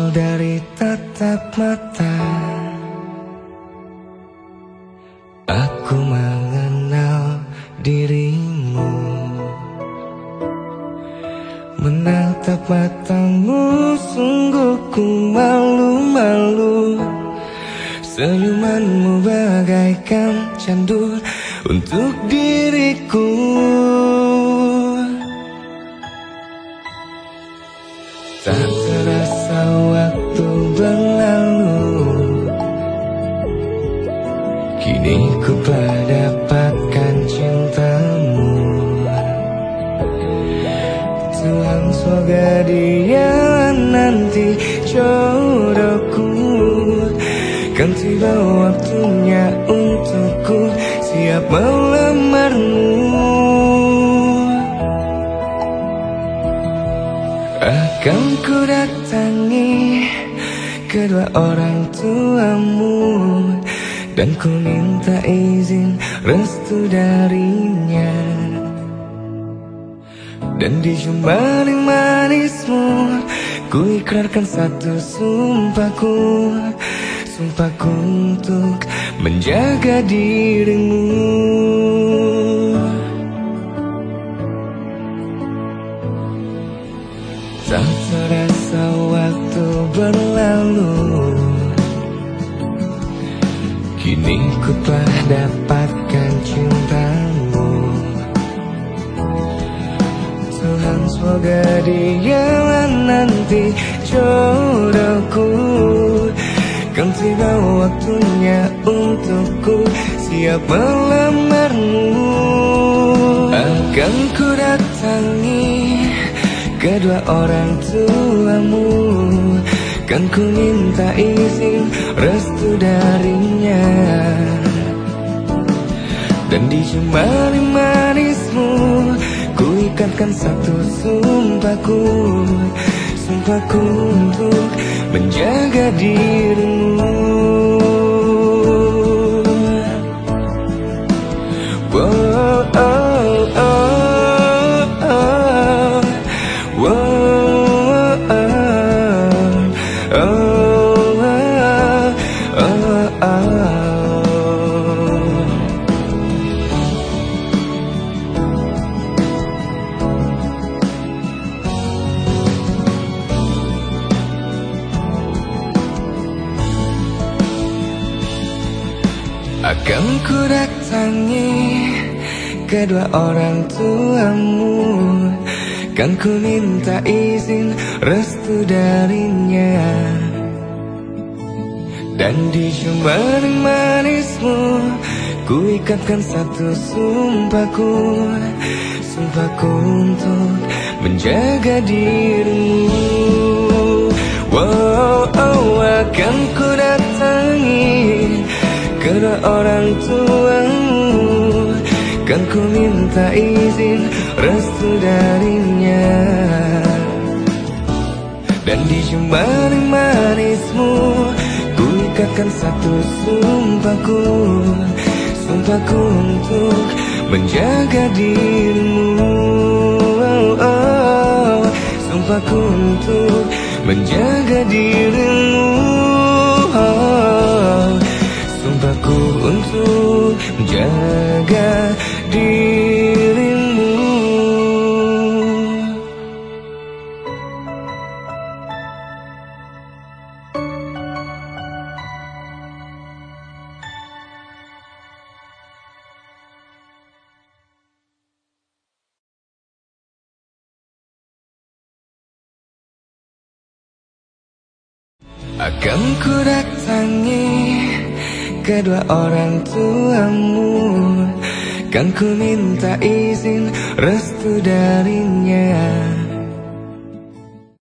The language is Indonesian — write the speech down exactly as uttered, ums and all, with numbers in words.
Berawal dari tatap mata, aku mengenal dirimu. Menatap matamu sungguh ku malu-malu. Senyumanmu bagaikan candu untuk diriku. Tak terasa waktu berlalu, kini ku telah dapatkan cintamu. Tuhan semoga dia nanti jodohku, kan tiba waktunya untukku siap melamarmu. Akan ku datangi kedua orang tuamu, dan ku minta izin restu darinya. Dan di jembaring manismu ku ikrarkan satu sumpahku, sumpahku untuk menjaga dirimu. Tak terasa waktu berlalu, kini ku telah dapatkan cintamu. Tuhan semoga dia nanti jodohku, kan tiba waktunya untukku siap melamarmu. Akan ku datangi kedua orang tuamu, kan ku minta izin restu darinya. Dan di jemari manismu ku ikatkan satu sumpahku, sumpahku untuk menjaga dirimu. Wow, oh, oh. Akan ku datangi kedua orang tuamu, kan ku minta izin restu darinya. Dan di jembaring manismu ku ikatkan satu sumpahku, sumpahku untuk menjaga dirimu. Wow, oh, akan ku datangi kedua orang tuamu, kan ku minta izin restu darinya. Dan di jembaring manismu ku ikatkan satu sumpahku, sumpahku untuk menjaga dirimu. Oh, oh, sumpahku untuk menjaga dirimu. Oh, sumpahku untuk menjaga dirimu. Akan ku datangi kedua orang tuamu, kan ku minta izin restu darinya.